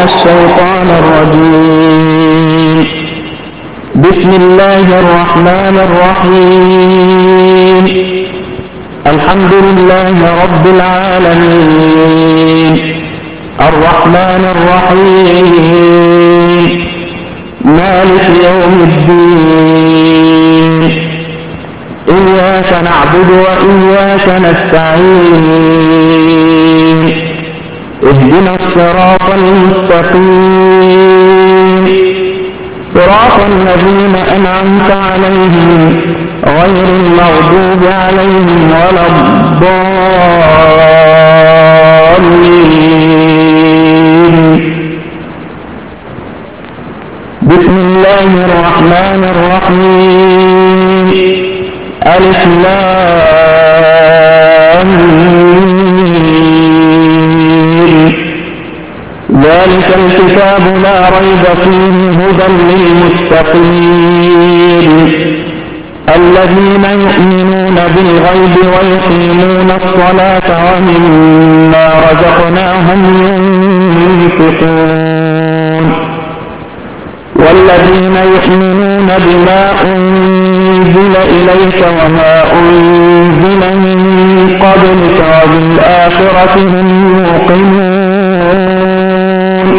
الشيطان الرجيم. بسم الله الرحمن الرحيم. الحمد لله رب العالمين الرحمن الرحيم مالك يوم الدين. إياك نعبد وإياك نستعين. اهدنا الصراط المستقيم صراط الذين أنعمت عليهم غير المغضوب عليهم ولا الضالين. بسم الله الرحمن الرحيم. ألف لام ميم. ذلك الكتاب لا ريب فيه هدى للمتقين الذين يؤمنون بالغيب ويقيمون الصلاة ومما رزقناهم ينفقون والذين يؤمنون بما أنزل إليك وما أنزل من قبلك وبالآخرة هم يوقنون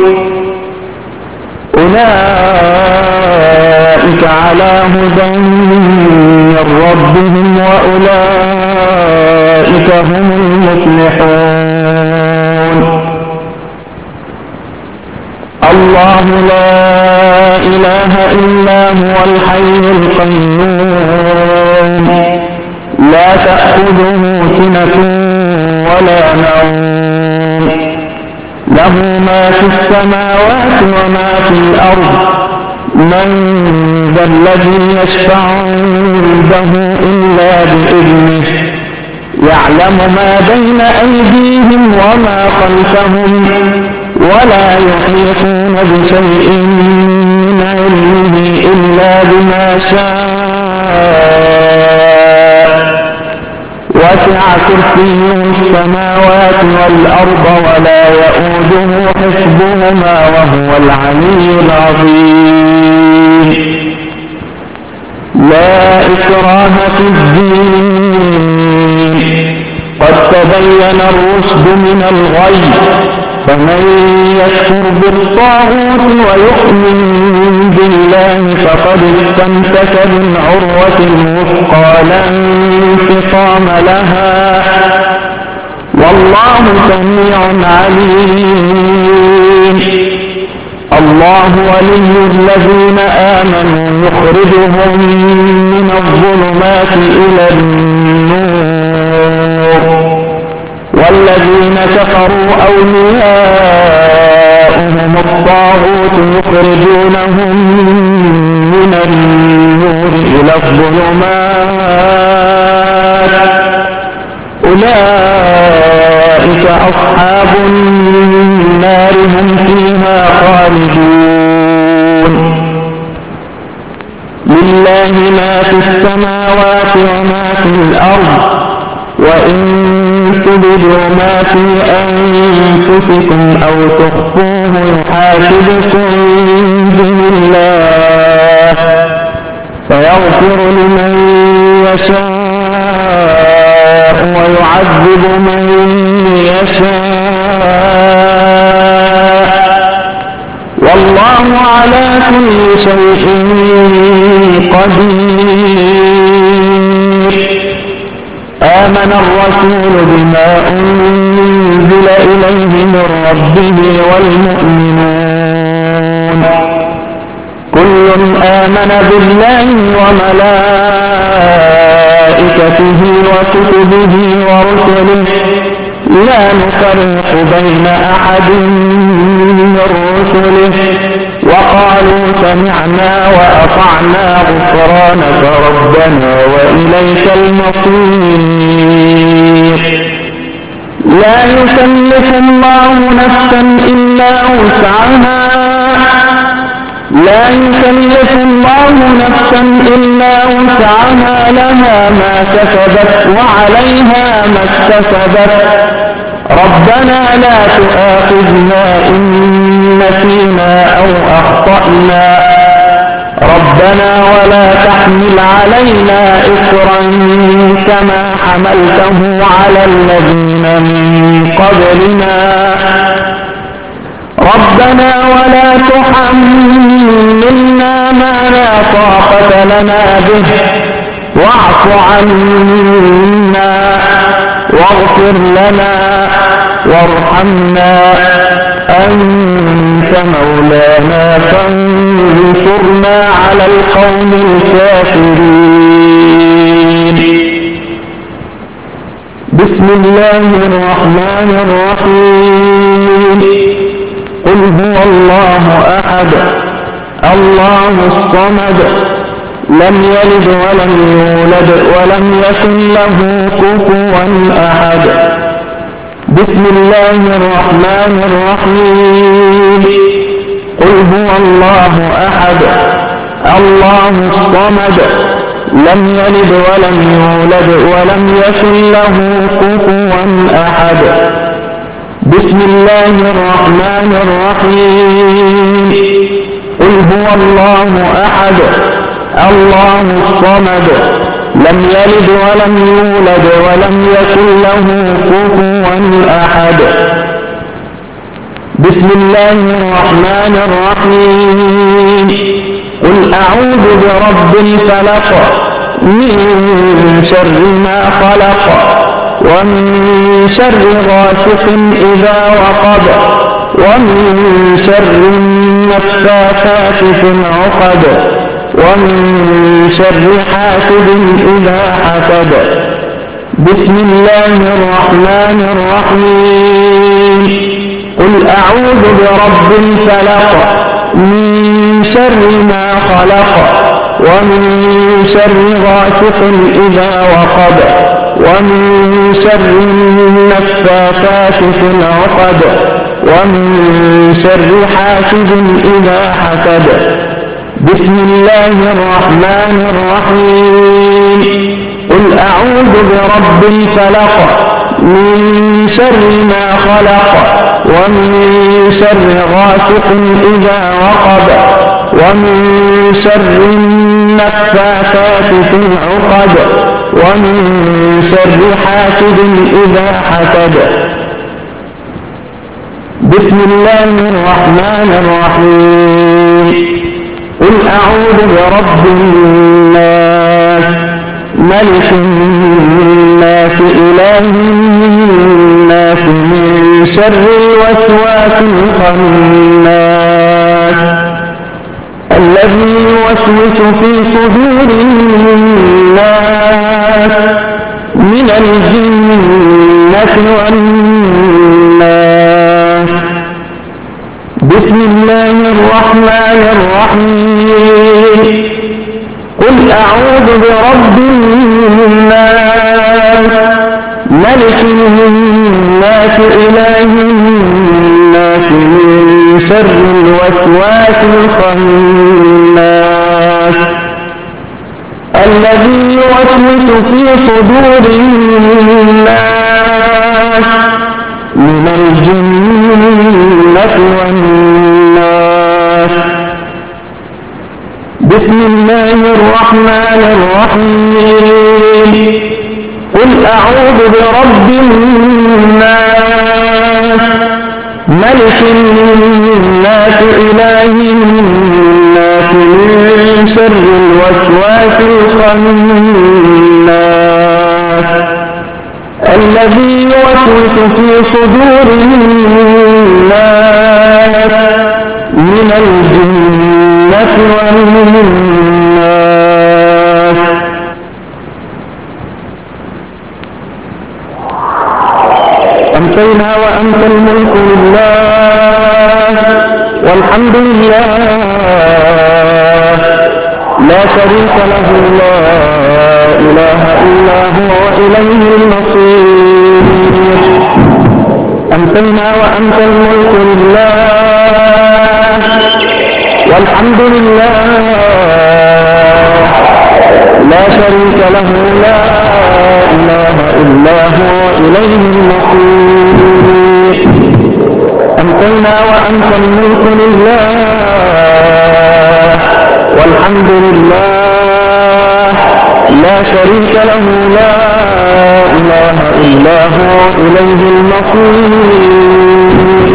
أولئك على هدى من ربهم وأولئك هم المفلحون. الله لا إله إلا هو الحي القيوم لا تأخذه سنة ولا نوم له ما في السماوات وما في الأرض. من ذا الذي يشفع عنده إلا بإذنه يعلم ما بين أيديهم وما خلفهم ولا يحيطون بشيء من علمه إلا بما شاء. وسع كرسيه السماوات والأرض ولا يؤوده حفظهما وهو العلي العظيم. لا إكراه في الدين قد تبين الرشد من الغي فمن يكفر بالطاغوت ويؤمن بالله فقد استمسك بالعروة الوثقى لا انفصام لها والله سميع عليم. الله ولي الذين آمنوا يخرجهم من الظلمات إلى النور والذين كفروا أولياؤهم الطاغوت يخرجونهم من النور إلى الظلمات أولئك أصحاب النار هم فيها خالدون. لله ما في السماوات وما في الأرض وإن تبدوا ما في أنفسكم أو تخفوه يحاسبكم به الله فيغفر لمن يشاء ويعذب من يشاء والله على كل شيء قدير. آمن الرسول بما أنزل إليه من ربه والمؤمنون كل آمن بالله وملائكته وكتبه ورسله لا نفرق بين أحد من رسله وقالوا سمعنا وأطعنا غفرانك ربنا وإليك المصير. لا يكلف الله نفسا إلا وسعها لها ما كسبت وعليها ما اكتسبت ربنا لا تؤاخذنا إن نسينا أو أخطأنا ربنا ولا تحمل علينا إصرا كما حملته على الذين من قبلنا ربنا ولا تحملنا ما لا طاقة لنا به واعف عنا واغفر لنا وارحمنا أنت مولانا فانصرنا على القوم الكافرين. بسم الله الرحمن الرحيم. قل هو الله أحد الله الصمد لم يلد ولم يولد ولم يكن له كفوا أحد. بسم الله الرحمن الرحيم. قل هو الله أحد الله الصمد لم يلد ولم يولد ولم يكن له كفوا أحد. بسم الله الرحمن الرحيم. قل هو الله أحد الله الصمد لم يلد ولم يولد ولم يكن له كفوا أحد. بسم الله الرحمن الرحيم. قل أعوذ برب الفلق من شر ما خلق ومن شر غاسق إذا وقب ومن شر النفاثات في العقد ومن شر حاسد إذا حسد. بسم الله الرحمن الرحيم. قل أعوذ برب الفلق من شر ما خلق ومن شر غاسق إذا وقب ومن شر النفاثات في العقد ومن شر حاسد إذا حسد. بسم الله الرحمن الرحيم. قل أعوذ برب الفلق من شر ما خلق ومن شر غاسق إذا وقب ومن شر النفاثات في العقد ومن شر حاسد إذا حسد. بسم الله الرحمن الرحيم. قل أعوذ برب الناس ملك الناس إله الناس من شر الوسواس الخناس الذي يوسوس في صدور الناس من الجنة والناس. بسم الله الرحمن الرحيم. قل أعوذ برب الناس ملك الناس إله الناس من شر الوسواس الخناس الذي يوسوس في صدور الناس من الجنة والناس. بسم الله الرحمن الرحيم. قل أعوذ برب الناس ملك الناس إله الناس من شر الوسواس الخناس الذي يوسوس في صدور الناس من الجنة والناس. أمسينا وأمسى الملك لله والحمد لله لا شريك له لا إله إلا هو وإليه المصير. أمسينا وأمسى الملك لله والحمد لله لا شريك له لا إله إلا هو وإليه المصير. أمسينا وأنت الملك لله والحمد لله لا شريك له لا إله إلا هو إليه المصير.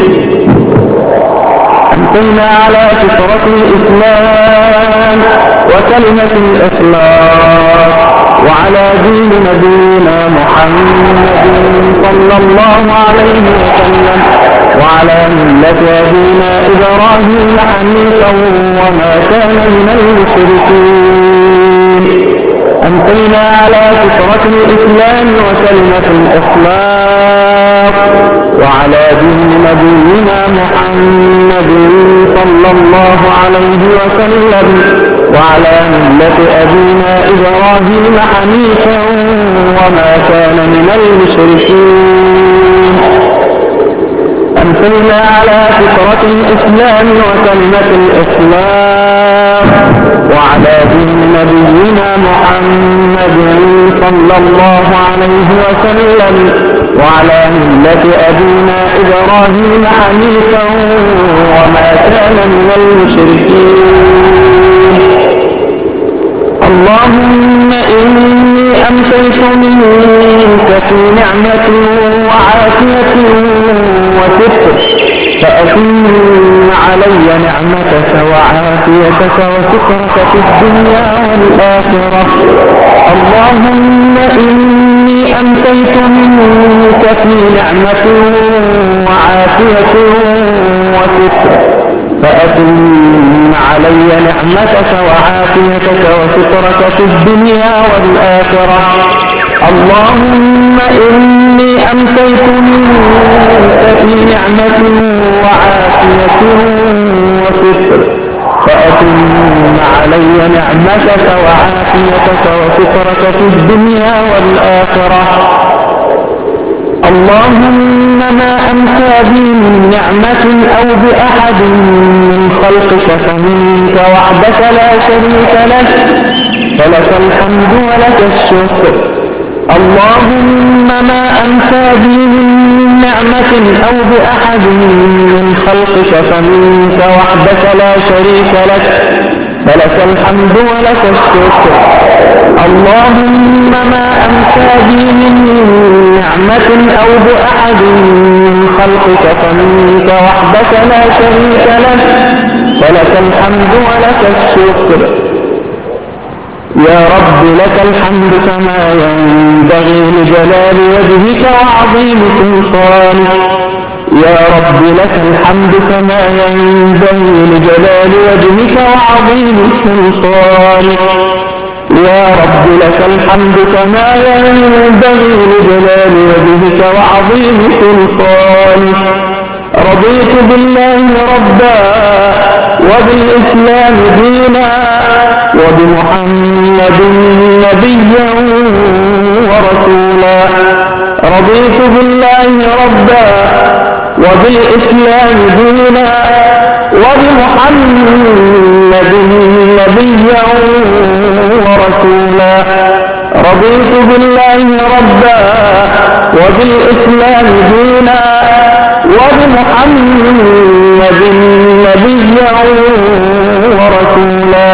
أمسينا على فطرة الإسلام وكلمة الإخلاص وعلى دين نبينا محمد صلى الله عليه وسلم وعلى ملة أبينا إبراهيم حنيفا وما كان من المشركين. أمسينا على فطرة الإسلام وكلمة الإخلاص وعلى دين نبينا محمد صلى الله عليه وسلم وعلى ملة أبينا إبراهيم حنيفا وما كان من المشركين. أمسينا على فطرة الإسلام وكلمة الإخلاص وعلى دين نبينا محمد صلى الله عليه وسلم وعلى ملة أبينا إبراهيم حنيفا وما كان من المشركين. اللهم إني أمسيت منك في نعمة وعافية وستر فأتم علي نعمتك وعافيتك وسترك في الدنيا والآخرة. اللهم إني أمسيت منك في نعمة وعافية وستر فأتم علي نعمتك وعافيتك وسترك في الدنيا والآخرة. اللهم إني أمسيت منك في نعمة وعافية وستر فأتم علي نعمتك وعافيتك وسترك في الدنيا والآخرة. اللهم ما أمسى بي من نعمة أو بأحد من خلقك فمنك وحدك لا شريك لك فلك الحمد ولك الشكر. اللهم ما أمسى بي من نعمة أو بأحد من خلقك فمنك وحدك لا شريك لك فلك الحمد ولك الشكر. اللهم ما أمسى بي من نعمة أو بأحد من خلقك فمنك وحدك لا شريك لك فلك الحمد ولك الشكر. يا رب لك الحمد كما ينبغي لجلال وجهك وعظيم سلطانك. يا رب لك الحمد كما ينبغي لجلال وجهك وعظيم سلطانك. يا رب لك الحمد كما ينبغي لجلال وجهك وعظيم سلطانك. رضيت بالله ربا وبالإسلام دينا وبمحمد نبيا ورسولا. رضيت بالله ربا وبالإسلام دينا وبمحمد نبيا ورسولا. رضيت بالله ربا وبالإسلام دينا وبمحمد نبيا ورسولا.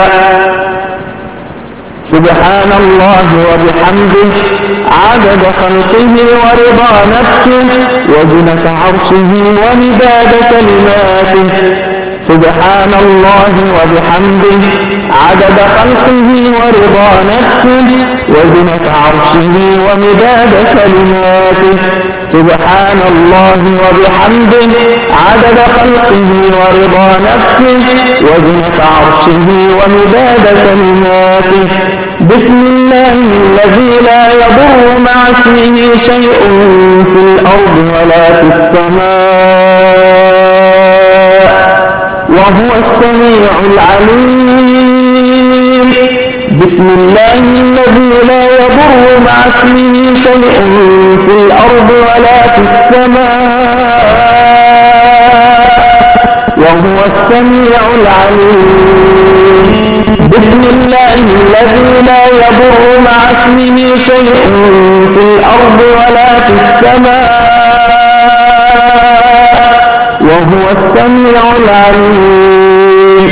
سبحان الله وبحمده عدد خلقه ورضا نفسه وزنة عرشه ومداد كلماته. سبحان الله وبحمده عدد خلقه ورضا نفسه وزنة عرشه ومداد كلماته. سبحان الله وبحمده عدد خلقه ورضا نفسه وزنة عرشه ومداد كلماته. بسم الله الذي لا يضر مع اسمه شيء في الأرض ولا في السماء وهو السميع العليم. بسم الله الذي لا يضر مع اسمه شيء في الأرض ولا في السماء وهو السميع العليم. بسم الله الذي لا يضر مع اسمه شيء في الأرض ولا في السماء وهو السميع العليم.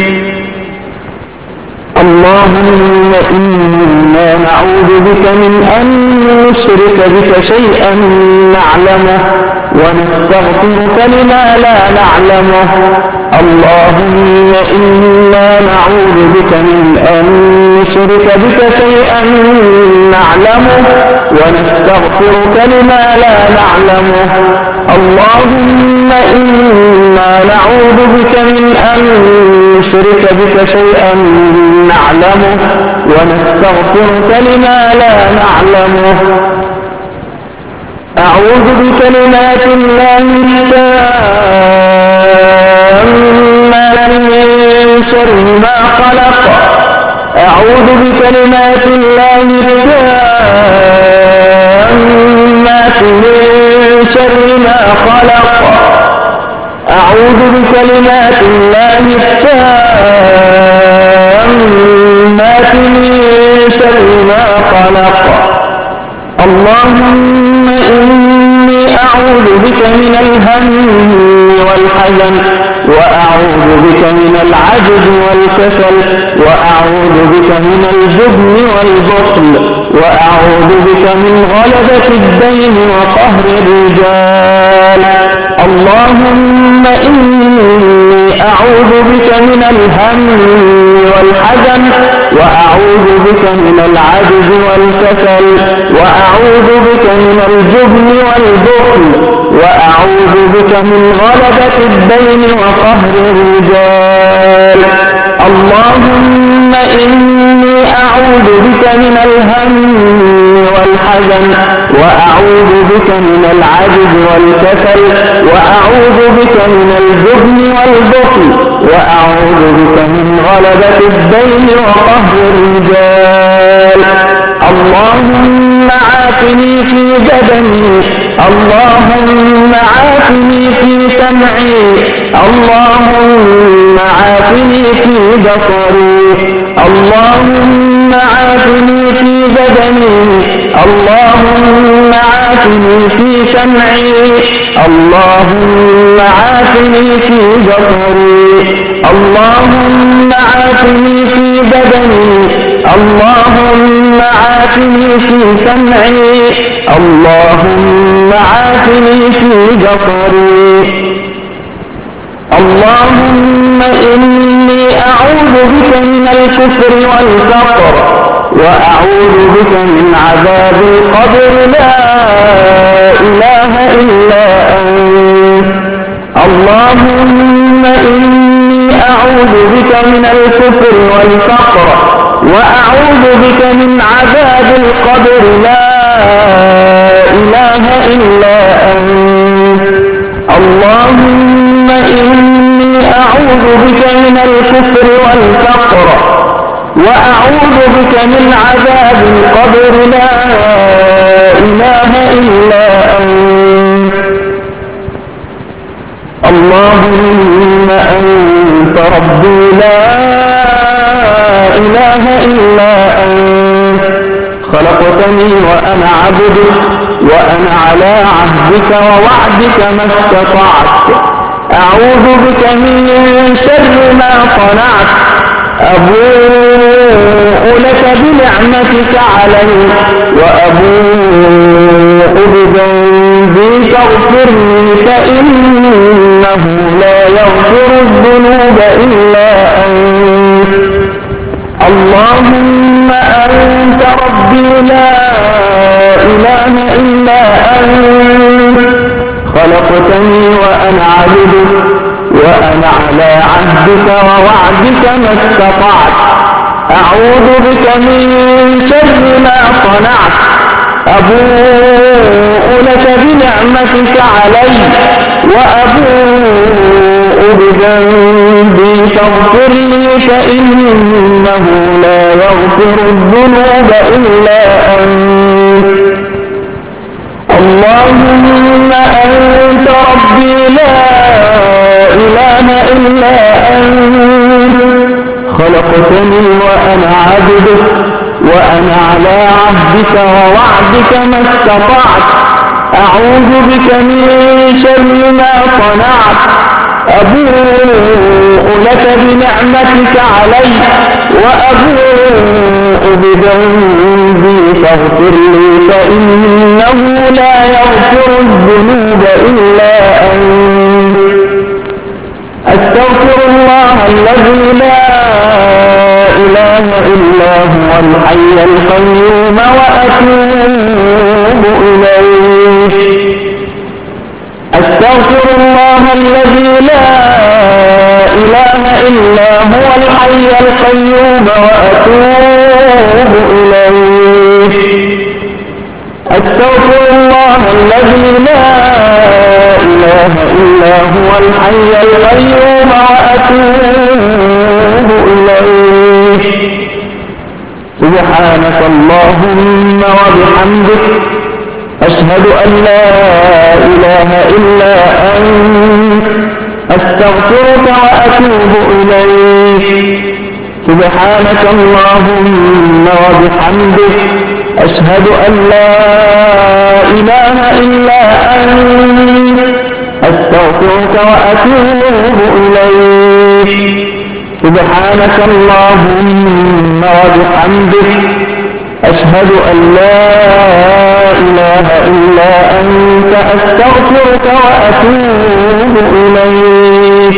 اللهم إنا نعوذ بك من أن نشرك بك شيئا نعلمه ونستغفرك لما لا نعلمه. اللهم إنا نعوذ بك من أن نشرك بك شيئا نعلمه ونستغفرك لما لا نعلمه. اللهم إنا نعوذ بك من أن نشرك بك شيئا نعلمه ونستغفرك لما لا نعلمه. أعوذ بكلمات الله التامات من شر ما خلق. أعوذ بكلمات الله التامات من شر ما خلق. أعوذ بكلمات الله التامات من شر ما خلق. اللهم إني أعوذ بك من الهم والحزن وأعوذ بك من العجز والكسل وأعوذ بك من الجبن والبخل وأعوذ بك من غلبة الدين وقهر الرجال. اللهم إني أعوذ بك من الهم والحزن وأعوذ بك من العجز والكسل وأعوذ بك من الجبن والبخل وأعوذ بك من غلبة الدين وقهر الرجال. اللهم إني أعوذ بك من الهم والحزن وأعوذ بك من العجز والكسل وأعوذ بك من الجبن والبخل وأعوذ بك من غلبة الدين وقهر الرجال. اللهم عافني في بدني. اللهم عافني في سمعي. اللهم عافني في بصري. اللهم عافني في بدني. اللهم عافني في سمعي. اللهم عافني في بصري. اللهم عافني في بدني. اللهم عافني في سمعي. اللهم عافني في بصري. اللهم إني أعوذ بك من الكفر والفقر وأعوذ بك من عذاب القبر لا إله إلا أنت. اللهم إني أعوذ بك من الكفر والفقر وأعوذ بك من عذاب القبر لا إله إلا أنت. اللهم إني أعوذ بك من الكفر والفقر وأعوذ بك من عذاب القبر لا إله إلا أنت. اللهم أنت ربي لا إله إلا أنت. خلقتني وأنا عبدك وأنا على عهدك ووعدك ما استطعت. أعوذ بك من شر ما صنعت. أبوء لك بنعمتك علي وأبوء بذنبي فاغفر لي فإنه لا يغفر الذنوب إلا أنت. اللهم أنت ربي لا إله إلا أنت. خلقتني وأنا عبدك وأنا على عهدك ووعدك ما استطعت. أعوذ بك من شر ما صنعت. أبوء لك بنعمتك علي وأبوء بذنبي فاغفر لي فإنه لا يغفر الذنوب إلا أنت. اللهم أنت ربي لا إله إلا أنت. خلقتني وأنا عبدك وأنا على عهدك ووعدك ما استطعت. أعوذ بك من شر ما صنعت. أبوء لك بنعمتك علي وأبوء بذنبي فاغفر لي فإنه لا يغفر الذنوب إلا أنت أستغفر الله الذي لا إله إلا هو الحي القيوم وأتوب إليه أستغفر الله الذي لا إله إلا هو الحي القيوم وأتوب إليه أستغفر الله الذي لا إله إلا هو الحي القيوم وأتوب إليه سبحانك اللهم وبحمدك أشهد أن لا إله إلا أنت أستغفرك وأتوب إليك سبحانك اللهم وبحمدك أشهد أن لا إله إلا أنت أستغفرك وأتوب إليك سبحانك اللهم وبحمدك أشهد أن لا إله إلا أنت أستغفرك وأتوب إليك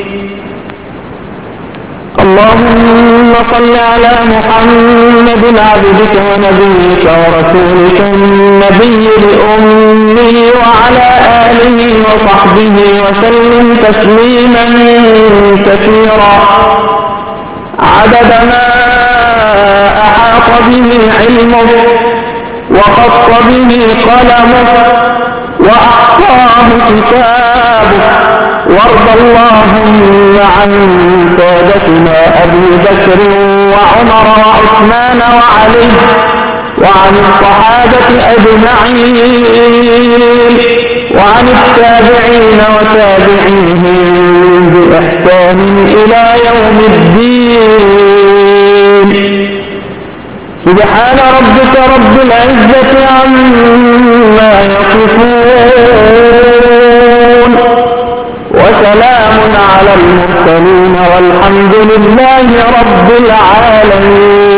اللهم صل على محمد عبدك ونبيك ورسولك النبي الأمي وعلى آله وصحبه وسلم تسليما كثيرا عدد ما أحاط به علمه وخط به قلمه وأحصاه كتابه وارض اللهم عن سادتنا أبي بكر وعمر وعثمان وعلي وعن الصحابة أجمعين وعن التابعين وتابعيهم بإحسان إلى يوم الدين سبحان ربك رب العزة عما يصفون وسلام على المرسلين والحمد لله رب العالمين.